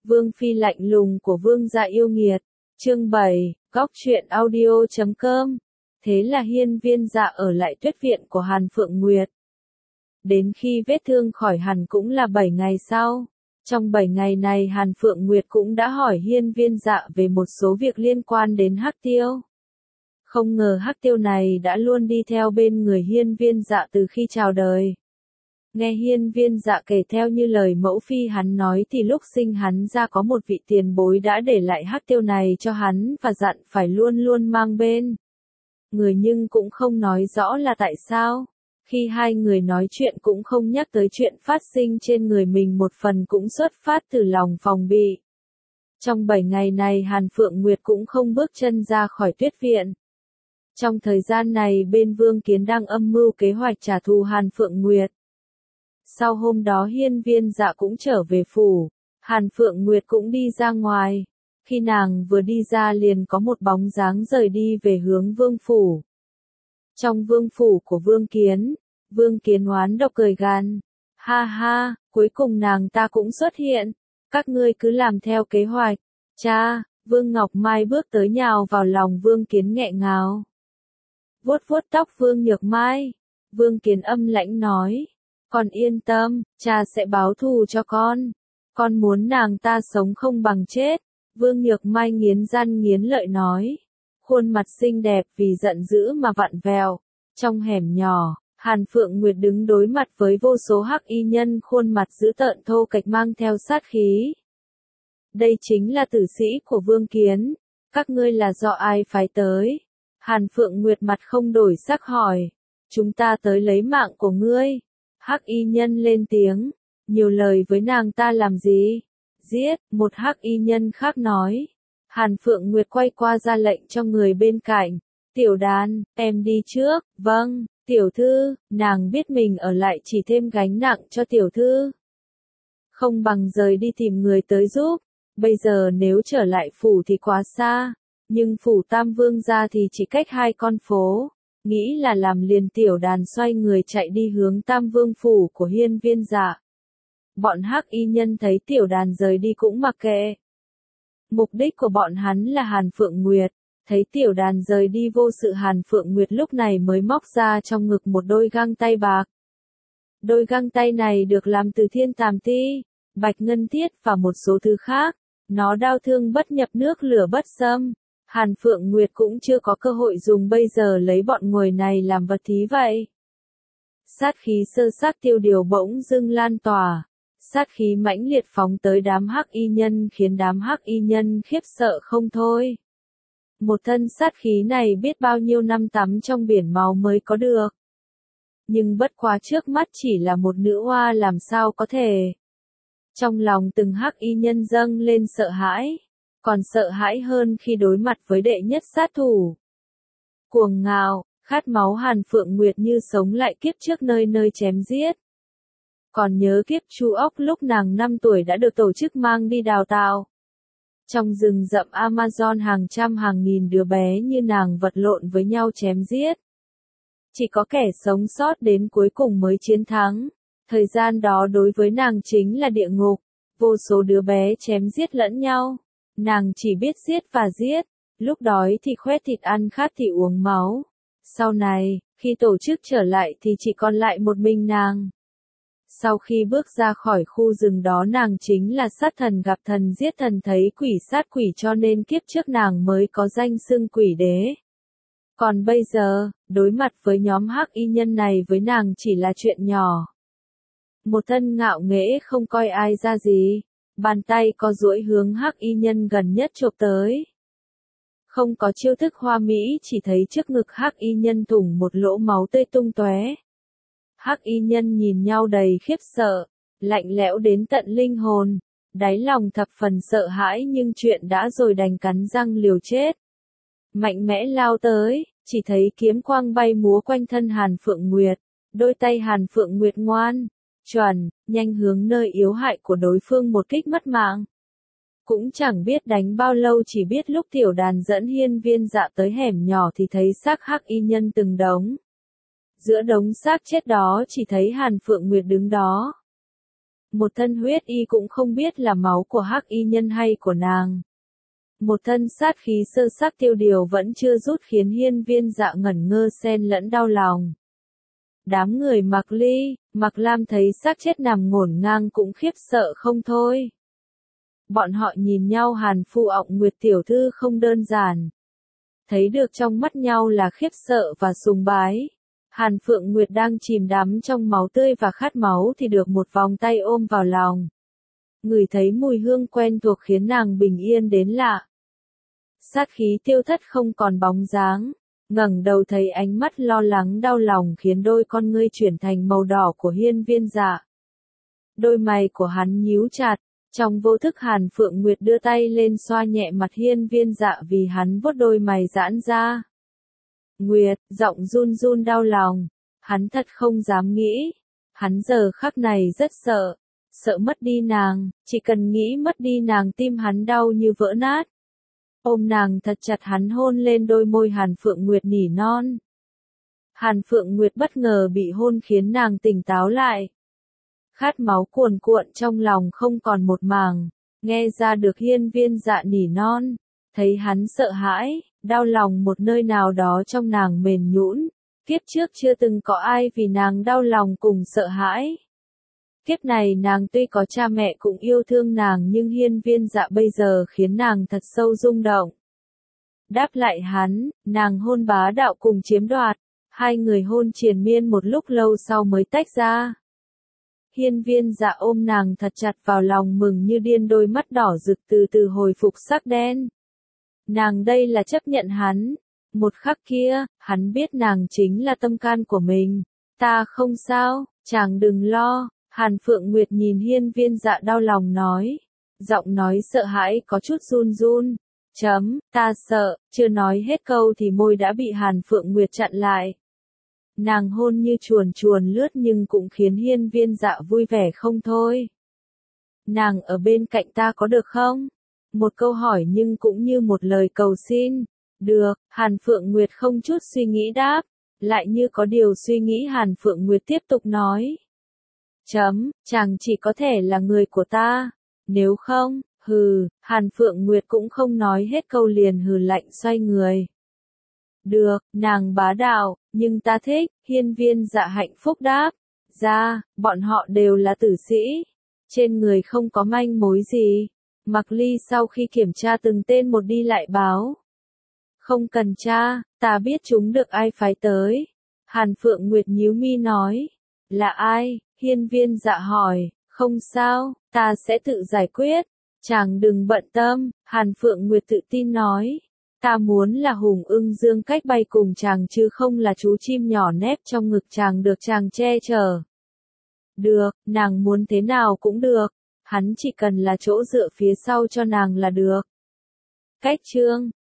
Vương phi lạnh lùng của vương gia yêu nghiệt. Chương 7, Góc truyện audio.com. Thế là Hiên Viên Dạ ở lại Tuyết viện của Hàn Phượng Nguyệt. Đến khi vết thương khỏi hẳn cũng là 7 ngày sau. Trong 7 ngày này Hàn Phượng Nguyệt cũng đã hỏi Hiên Viên Dạ về một số việc liên quan đến Hắc Tiêu. Không ngờ Hắc Tiêu này đã luôn đi theo bên người Hiên Viên Dạ từ khi chào đời. Nghe Hiên Viên Dạ kể theo như lời mẫu phi hắn nói thì lúc sinh hắn ra có một vị tiền bối đã để lại Hắc Tiêu này cho hắn và dặn phải luôn luôn mang bên người, nhưng cũng không nói rõ là tại sao. Khi hai người nói chuyện cũng không nhắc tới chuyện phát sinh trên người mình, một phần cũng xuất phát từ lòng phòng bị. Trong 7 ngày này Hàn Phượng Nguyệt cũng không bước chân ra khỏi Tuyết viện. Trong thời gian này bên Vương Kiến đang âm mưu kế hoạch trả thù Hàn Phượng Nguyệt. Sau hôm đó Hiên Viên Dạ cũng trở về phủ, Hàn Phượng Nguyệt cũng đi ra ngoài. Khi nàng vừa đi ra liền có một bóng dáng rời đi về hướng vương phủ. Trong vương phủ của Vương Kiến oán độc cười gằn. Ha ha, cuối cùng nàng ta cũng xuất hiện. Các ngươi cứ làm theo kế hoạch. Cha, Vương Ngọc Mai bước tới nhào vào lòng Vương Kiến nghẹn ngào. Vuốt vuốt tóc Vương Nhược Mai. Vương Kiến âm lãnh nói. Con yên tâm, cha sẽ báo thù cho con. Con muốn nàng ta sống không bằng chết. Vương Nhược Mai nghiến răng nghiến lợi nói. Khuôn mặt xinh đẹp vì giận dữ mà vặn vẹo. Trong hẻm nhỏ, Hàn Phượng Nguyệt đứng đối mặt với vô số hắc y nhân, khuôn mặt dữ tợn thô kệch mang theo sát khí. Đây chính là tử sĩ của Vương Kiến. Các ngươi là do ai phái tới? Hàn Phượng Nguyệt mặt không đổi sắc hỏi. Chúng ta tới lấy mạng của ngươi. Hắc y nhân lên tiếng. Nhiều lời với nàng ta làm gì? Giết, một hắc y nhân khác nói. Hàn Phượng Nguyệt quay qua ra lệnh cho người bên cạnh. Tiểu Đàn, em đi trước. Vâng, tiểu thư. Nàng biết mình ở lại chỉ thêm gánh nặng cho tiểu thư. Không bằng rời đi tìm người tới giúp. Bây giờ nếu trở lại phủ thì quá xa. Nhưng phủ Tam Vương gia thì chỉ cách 2 con phố. Nghĩ là làm liền, Tiểu Đàn xoay người chạy đi hướng Tam Vương phủ của Hiên Viên Dạ. Bọn hắc y nhân thấy Tiểu Đàn rời đi cũng mặc kệ. Mục đích của bọn hắn là Hàn Phượng Nguyệt. Thấy Tiểu Đàn rời đi vô sự, Hàn Phượng Nguyệt lúc này mới móc ra trong ngực một đôi găng tay bạc. Đôi găng tay này được làm từ thiên tàm ti, bạch ngân thiết và một số thứ khác. Nó đao thương bất nhập, nước lửa bất xâm. Hàn Phượng Nguyệt cũng chưa có cơ hội dùng, bây giờ lấy bọn người này làm vật thí vậy. Sát khí sơ sát tiêu điều bỗng dưng lan tỏa. Sát khí mãnh liệt phóng tới đám hắc y nhân, khiến đám hắc y nhân khiếp sợ không thôi. Một thân sát khí này biết bao nhiêu năm tắm trong biển máu mới có được. Nhưng bất quá trước mắt chỉ là một nữ oa, làm sao có thể. Trong lòng từng hắc y nhân dâng lên sợ hãi. Còn sợ hãi hơn khi đối mặt với đệ nhất sát thủ. Cuồng ngạo, khát máu, Hàn Phượng Nguyệt như sống lại kiếp trước nơi nơi chém giết. Còn nhớ kiếp Chu Ốc lúc nàng 5 tuổi đã được tổ chức mang đi đào tạo. Trong rừng rậm Amazon hàng trăm hàng nghìn đứa bé như nàng vật lộn với nhau chém giết. Chỉ có kẻ sống sót đến cuối cùng mới chiến thắng. Thời gian đó đối với nàng chính là địa ngục. Vô số đứa bé chém giết lẫn nhau. Nàng chỉ biết giết và giết. Lúc đói thì khoét thịt ăn, khát thì uống máu. Sau này, khi tổ chức trở lại thì chỉ còn lại một mình nàng. Sau khi bước ra khỏi khu rừng đó, nàng chính là sát thần gặp thần, giết thần, thấy quỷ sát quỷ, cho nên kiếp trước nàng mới có danh xưng quỷ đế. Còn bây giờ, đối mặt với nhóm hắc y nhân này với nàng chỉ là chuyện nhỏ. Một thân ngạo nghễ không coi ai ra gì. Bàn tay có duỗi hướng hắc y nhân gần nhất chộp tới. Không có chiêu thức hoa mỹ, chỉ thấy trước ngực hắc y nhân thủng một lỗ, máu tươi tung tóe. Hắc y nhân nhìn nhau đầy khiếp sợ, lạnh lẽo đến tận linh hồn, đáy lòng thập phần sợ hãi, nhưng chuyện đã rồi đành cắn răng liều chết. Mạnh mẽ lao tới, chỉ thấy kiếm quang bay múa quanh thân Hàn Phượng Nguyệt, đôi tay Hàn Phượng Nguyệt ngoan, chuẩn, nhanh hướng nơi yếu hại của đối phương một kích mất mạng. Cũng chẳng biết đánh bao lâu, chỉ biết lúc Tiểu Đàn dẫn Hiên Viên Dạ tới hẻm nhỏ thì thấy xác hắc y nhân từng đống. Giữa đống xác chết đó chỉ thấy Hàn Phượng Nguyệt đứng đó. Một thân huyết y cũng không biết là máu của hắc y nhân hay của nàng. Một thân sát khí sơ sắc tiêu điều vẫn chưa rút khiến hiên viên dạ ngẩn ngơ xen lẫn đau lòng. Đám người Mạc Ly, Mạc Lam thấy xác chết nằm ngổn ngang cũng khiếp sợ không thôi. Bọn họ nhìn nhau Hàn Phu ọng Nguyệt tiểu thư không đơn giản. Thấy được trong mắt nhau là khiếp sợ và sùng bái. Hàn Phượng Nguyệt đang chìm đắm trong máu tươi và khát máu thì được một vòng tay ôm vào lòng. Ngửi thấy mùi hương quen thuộc khiến nàng bình yên đến lạ. Sát khí tiêu thất không còn bóng dáng, ngẩng đầu thấy ánh mắt lo lắng đau lòng khiến đôi con ngươi chuyển thành màu đỏ của hiên viên dạ. Đôi mày của hắn nhíu chặt, trong vô thức Hàn Phượng Nguyệt đưa tay lên xoa nhẹ mặt hiên viên dạ vì hắn vuốt đôi mày giãn ra. Nguyệt, giọng run run đau lòng, hắn thật không dám nghĩ, hắn giờ khắc này rất sợ, sợ mất đi nàng, chỉ cần nghĩ mất đi nàng tim hắn đau như vỡ nát. Ôm nàng thật chặt hắn hôn lên đôi môi Hàn Phượng Nguyệt nỉ non. Hàn Phượng Nguyệt bất ngờ bị hôn khiến nàng tỉnh táo lại. Khát máu cuồn cuộn trong lòng không còn một màng, nghe ra được hiên viên dạ nỉ non, thấy hắn sợ hãi, đau lòng một nơi nào đó trong nàng mềm nhũn. Kiếp trước chưa từng có ai vì nàng đau lòng cùng sợ hãi. Kiếp này nàng tuy có cha mẹ cũng yêu thương nàng nhưng hiên viên dạ bây giờ khiến nàng thật sâu rung động. Đáp lại hắn, nàng hôn bá đạo cùng chiếm đoạt, hai người hôn triền miên một lúc lâu sau mới tách ra. Hiên viên dạ ôm nàng thật chặt vào lòng mừng như điên đôi mắt đỏ rực từ từ hồi phục sắc đen. Nàng đây là chấp nhận hắn. Một khắc kia, hắn biết nàng chính là tâm can của mình. Ta không sao, chàng đừng lo. Hàn Phượng Nguyệt nhìn hiên viên dạ đau lòng nói. Giọng nói sợ hãi có chút run run. Ta sợ, chưa nói hết câu thì môi đã bị Hàn Phượng Nguyệt chặn lại. Nàng hôn như chuồn chuồn lướt nhưng cũng khiến hiên viên dạ vui vẻ không thôi. Nàng ở bên cạnh ta có được không? Một câu hỏi nhưng cũng như một lời cầu xin. Được, Hàn Phượng Nguyệt không chút suy nghĩ đáp. Lại như có điều suy nghĩ Hàn Phượng Nguyệt tiếp tục nói. Chàng chỉ có thể là người của ta. Nếu không, Hàn Phượng Nguyệt cũng không nói hết câu liền hừ lạnh xoay người. Được, nàng bá đạo, nhưng ta thích, hiên viên dạ hạnh phúc đáp. Bọn họ đều là tử sĩ. Trên người không có manh mối gì. Mạc Ly sau khi kiểm tra từng tên một đi lại báo. Không cần tra, ta biết chúng được ai phái tới. Hàn Phượng Nguyệt nhíu mi nói. Là ai? Hiên viên dạ hỏi. Không sao, ta sẽ tự giải quyết. Chàng đừng bận tâm, Hàn Phượng Nguyệt tự tin nói. Ta muốn là Hùng Ưng Dương cách bay cùng chàng chứ không là chú chim nhỏ nép trong ngực chàng được chàng che chở. Được, nàng muốn thế nào cũng được. Hắn chỉ cần là chỗ dựa phía sau cho nàng là được. Cách chương